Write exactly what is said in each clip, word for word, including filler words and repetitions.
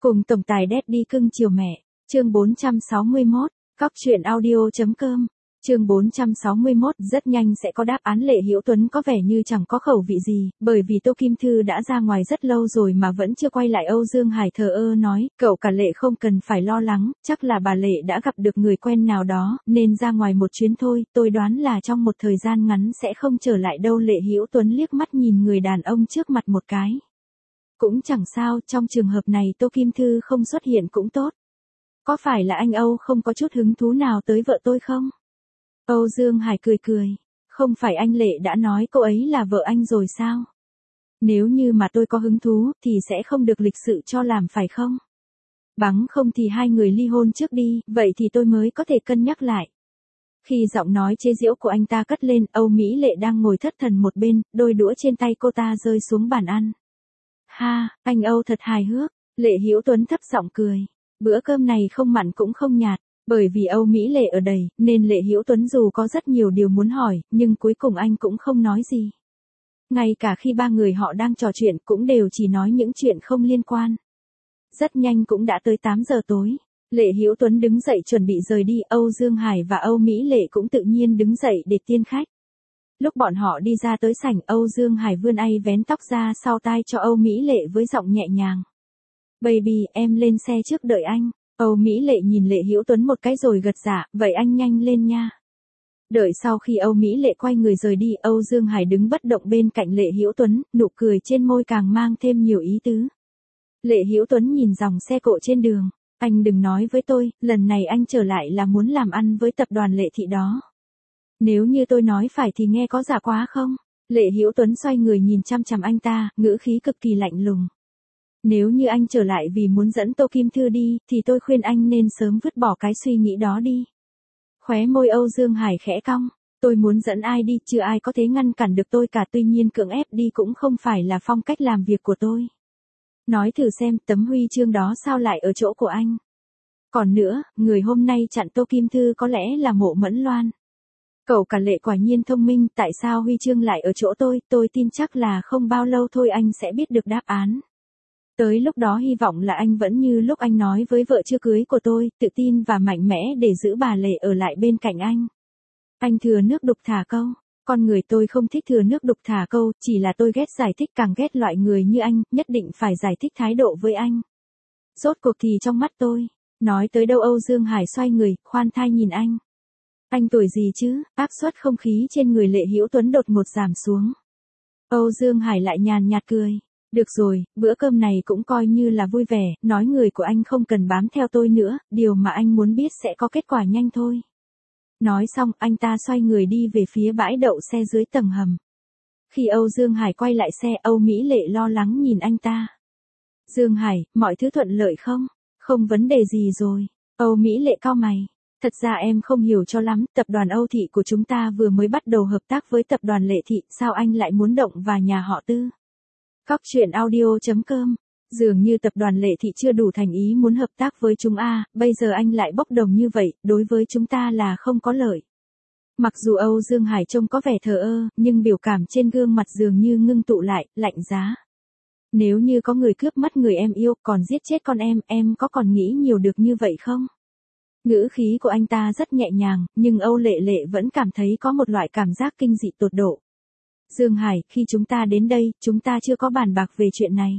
Cùng tổng tài Daddy cưng chiều mẹ, chương bốn trăm sáu mươi mốt, cóc truyện audio.com, chương bốn trăm sáu mươi mốt rất nhanh sẽ có đáp án. Lệ Hữu Tuấn có vẻ như chẳng có khẩu vị gì, bởi vì Tô Kim Thư đã ra ngoài rất lâu rồi mà vẫn chưa quay lại. Âu Dương Hải thờ ơ nói, cậu cả Lệ không cần phải lo lắng, chắc là bà Lệ đã gặp được người quen nào đó, nên ra ngoài một chuyến thôi, tôi đoán là trong một thời gian ngắn sẽ không trở lại đâu. Lệ Hữu Tuấn liếc mắt nhìn người đàn ông trước mặt một cái. Cũng chẳng sao, trong trường hợp này Tô Kim Thư không xuất hiện cũng tốt. Có phải là anh Âu không có chút hứng thú nào tới vợ tôi không? Âu Dương Hải cười cười. Không phải anh Lệ đã nói cô ấy là vợ anh rồi sao? Nếu như mà tôi có hứng thú thì sẽ không được lịch sự cho làm phải không? Bằng không thì hai người ly hôn trước đi, vậy thì tôi mới có thể cân nhắc lại. Khi giọng nói chế giễu của anh ta cất lên, Âu Mỹ Lệ đang ngồi thất thần một bên, đôi đũa trên tay cô ta rơi xuống bàn ăn. Ha, anh Âu thật hài hước. Lệ Hữu Tuấn thấp giọng cười. Bữa cơm này không mặn cũng không nhạt, bởi vì Âu Mỹ Lệ ở đây, nên Lệ Hữu Tuấn dù có rất nhiều điều muốn hỏi, nhưng cuối cùng anh cũng không nói gì. Ngay cả khi ba người họ đang trò chuyện cũng đều chỉ nói những chuyện không liên quan. Rất nhanh cũng đã tới tám giờ tối. Lệ Hữu Tuấn đứng dậy chuẩn bị rời đi, Âu Dương Hải và Âu Mỹ Lệ cũng tự nhiên đứng dậy để tiên khách. Lúc bọn họ đi ra tới sảnh, Âu Dương Hải vươn tay vén tóc ra sau tai cho Âu Mỹ Lệ với giọng nhẹ nhàng. Baby, em lên xe trước đợi anh. Âu Mỹ Lệ nhìn Lệ Hữu Tuấn một cái rồi gật dạ, vậy anh nhanh lên nha. Đợi sau khi Âu Mỹ Lệ quay người rời đi, Âu Dương Hải đứng bất động bên cạnh Lệ Hữu Tuấn, nụ cười trên môi càng mang thêm nhiều ý tứ. Lệ Hữu Tuấn nhìn dòng xe cộ trên đường. Anh đừng nói với tôi, lần này anh trở lại là muốn làm ăn với tập đoàn Lệ Thị đó. Nếu như tôi nói phải thì nghe có giả quá không? Lệ Hữu Tuấn xoay người nhìn chăm chăm anh ta, ngữ khí cực kỳ lạnh lùng. Nếu như anh trở lại vì muốn dẫn Tô Kim Thư đi, thì tôi khuyên anh nên sớm vứt bỏ cái suy nghĩ đó đi. Khóe môi Âu Dương Hải khẽ cong. Tôi muốn dẫn ai đi, chưa ai có thể ngăn cản được tôi cả, tuy nhiên cưỡng ép đi cũng không phải là phong cách làm việc của tôi. Nói thử xem, tấm huy chương đó sao lại ở chỗ của anh? Còn nữa, người hôm nay chặn Tô Kim Thư có lẽ là Mộ Mẫn Loan. Cậu cả Lệ quả nhiên thông minh, tại sao huy chương lại ở chỗ tôi, tôi tin chắc là không bao lâu thôi anh sẽ biết được đáp án. Tới lúc đó hy vọng là anh vẫn như lúc anh nói với vợ chưa cưới của tôi, tự tin và mạnh mẽ để giữ bà Lệ ở lại bên cạnh anh. Anh thừa nước đục thả câu. Con người tôi không thích thừa nước đục thả câu, chỉ là tôi ghét giải thích, càng ghét loại người như anh, nhất định phải giải thích thái độ với anh. Rốt cuộc thì trong mắt tôi, nói tới đâu Âu Dương Hải xoay người, khoan thai nhìn anh. Anh tuổi gì chứ? Áp suất không khí trên người Lệ Hữu Tuấn đột ngột giảm xuống. Âu Dương Hải lại nhàn nhạt cười. Được rồi, bữa cơm này cũng coi như là vui vẻ, nói người của anh không cần bám theo tôi nữa, điều mà anh muốn biết sẽ có kết quả nhanh thôi. Nói xong, anh ta xoay người đi về phía bãi đậu xe dưới tầng hầm. Khi Âu Dương Hải quay lại xe, Âu Mỹ Lệ lo lắng nhìn anh ta. Dương Hải, mọi thứ thuận lợi không? Không vấn đề gì rồi. Âu Mỹ Lệ cau mày. Thật ra em không hiểu cho lắm, tập đoàn Âu Thị của chúng ta vừa mới bắt đầu hợp tác với tập đoàn Lệ Thị, sao anh lại muốn động vào nhà họ Tư? Cóc truyện audio.com, dường như tập đoàn Lệ Thị chưa đủ thành ý muốn hợp tác với chúng a, bây giờ anh lại bốc đồng như vậy, đối với chúng ta là không có lợi. Mặc dù Âu Dương Hải trông có vẻ thờ ơ, nhưng biểu cảm trên gương mặt dường như ngưng tụ lại, lạnh giá. Nếu như có người cướp mất người em yêu, còn giết chết con em, em có còn nghĩ nhiều được như vậy không? Ngữ khí của anh ta rất nhẹ nhàng, nhưng Âu Lệ Lệ vẫn cảm thấy có một loại cảm giác kinh dị tột độ. Dương Hải, khi chúng ta đến đây, chúng ta chưa có bàn bạc về chuyện này.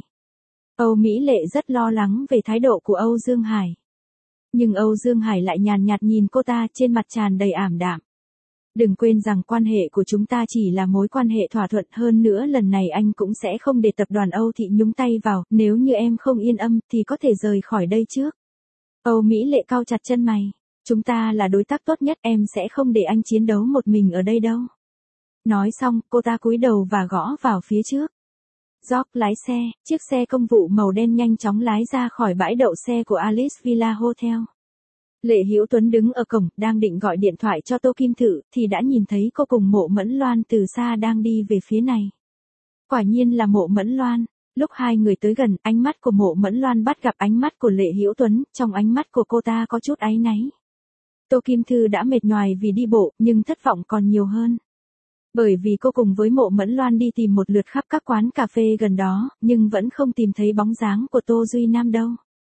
Âu Mỹ Lệ rất lo lắng về thái độ của Âu Dương Hải. Nhưng Âu Dương Hải lại nhàn nhạt nhìn cô ta, trên mặt tràn đầy ảm đạm. Đừng quên rằng quan hệ của chúng ta chỉ là mối quan hệ thỏa thuận, hơn nữa lần này anh cũng sẽ không để tập đoàn Âu Thị nhúng tay vào, nếu như em không yên tâm thì có thể rời khỏi đây trước. Âu Mỹ Lệ cau chặt chân mày. Chúng ta là đối tác tốt nhất, em sẽ không để anh chiến đấu một mình ở đây đâu. Nói xong, cô ta cúi đầu và gõ vào phía trước. George lái xe, chiếc xe công vụ màu đen nhanh chóng lái ra khỏi bãi đậu xe của Alice Villa Hotel. Lệ Hữu Tuấn đứng ở cổng, đang định gọi điện thoại cho Tô Kim Thư, thì đã nhìn thấy cô cùng Mộ Mẫn Loan từ xa đang đi về phía này. Quả nhiên là Mộ Mẫn Loan. Lúc hai người tới gần, ánh mắt của Mộ Mẫn Loan bắt gặp ánh mắt của Lệ Hữu Tuấn, trong ánh mắt của cô ta có chút áy náy. Tô Kim Thư đã mệt nhoài vì đi bộ, nhưng thất vọng còn nhiều hơn. Bởi vì cô cùng với Mộ Mẫn Loan đi tìm một lượt khắp các quán cà phê gần đó, nhưng vẫn không tìm thấy bóng dáng của Tô Duy Nam đâu.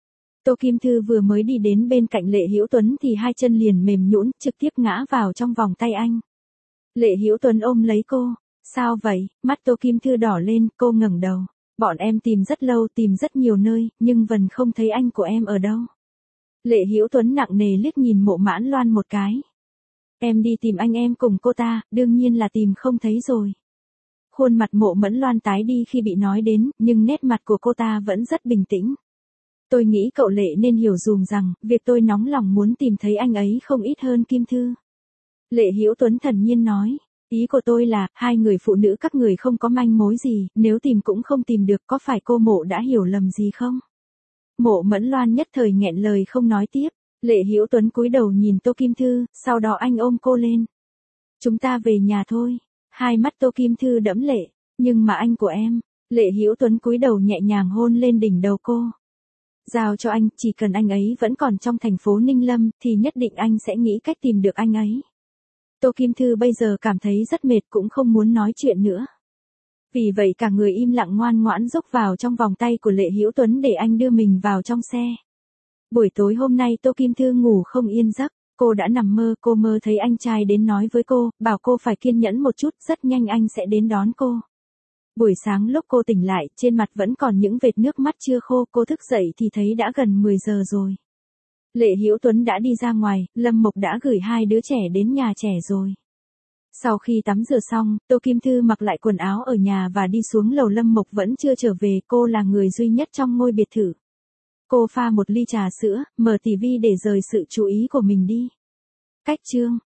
Tô Kim Thư vừa mới đi đến bên cạnh Lệ Hữu Tuấn thì hai chân liền mềm nhũn, trực tiếp ngã vào trong vòng tay anh. Lệ Hữu Tuấn ôm lấy cô, sao vậy? Mắt Tô Kim Thư đỏ lên, cô ngẩng đầu. Bọn em tìm rất lâu, tìm rất nhiều nơi, nhưng vẫn không thấy anh của em ở đâu. Lệ Hữu Tuấn nặng nề liếc nhìn Mộ Mãn Loan một cái. Em đi tìm anh em cùng cô ta, đương nhiên là tìm không thấy rồi. Khuôn mặt Mộ Mẫn Loan tái đi khi bị nói đến, nhưng nét mặt của cô ta vẫn rất bình tĩnh. Tôi nghĩ cậu Lệ nên hiểu dùm rằng, việc tôi nóng lòng muốn tìm thấy anh ấy không ít hơn Kim Thư. Lệ Hữu Tuấn thản nhiên nói, ý của tôi là, hai người phụ nữ các người không có manh mối gì, nếu tìm cũng không tìm được, có phải cô Mộ đã hiểu lầm gì không? Mộ Mẫn Loan nhất thời nghẹn lời không nói tiếp. Lệ Hữu Tuấn cúi đầu nhìn Tô Kim Thư, sau đó anh ôm cô lên. Chúng ta về nhà thôi. Hai mắt Tô Kim Thư đẫm lệ, nhưng mà anh của em. Lệ Hữu Tuấn cúi đầu nhẹ nhàng hôn lên đỉnh đầu cô. Giao cho anh, chỉ cần anh ấy vẫn còn trong thành phố Ninh Lâm, thì nhất định anh sẽ nghĩ cách tìm được anh ấy. Tô Kim Thư bây giờ cảm thấy rất mệt cũng không muốn nói chuyện nữa. Vì vậy cả người im lặng ngoan ngoãn rúc vào trong vòng tay của Lệ Hữu Tuấn để anh đưa mình vào trong xe. Buổi tối hôm nay Tô Kim Thư ngủ không yên giấc, cô đã nằm mơ, cô mơ thấy anh trai đến nói với cô, bảo cô phải kiên nhẫn một chút, rất nhanh anh sẽ đến đón cô. Buổi sáng lúc cô tỉnh lại, trên mặt vẫn còn những vệt nước mắt chưa khô, cô thức dậy thì thấy đã gần mười giờ rồi. Lệ Hữu Tuấn đã đi ra ngoài, Lâm Mộc đã gửi hai đứa trẻ đến nhà trẻ rồi. Sau khi tắm rửa xong, Tô Kim Thư mặc lại quần áo ở nhà và đi xuống lầu. Lâm Mộc vẫn chưa trở về, cô là người duy nhất trong ngôi biệt thự. Cô pha một ly trà sữa, mở ti vi để rời sự chú ý của mình đi. Cách chương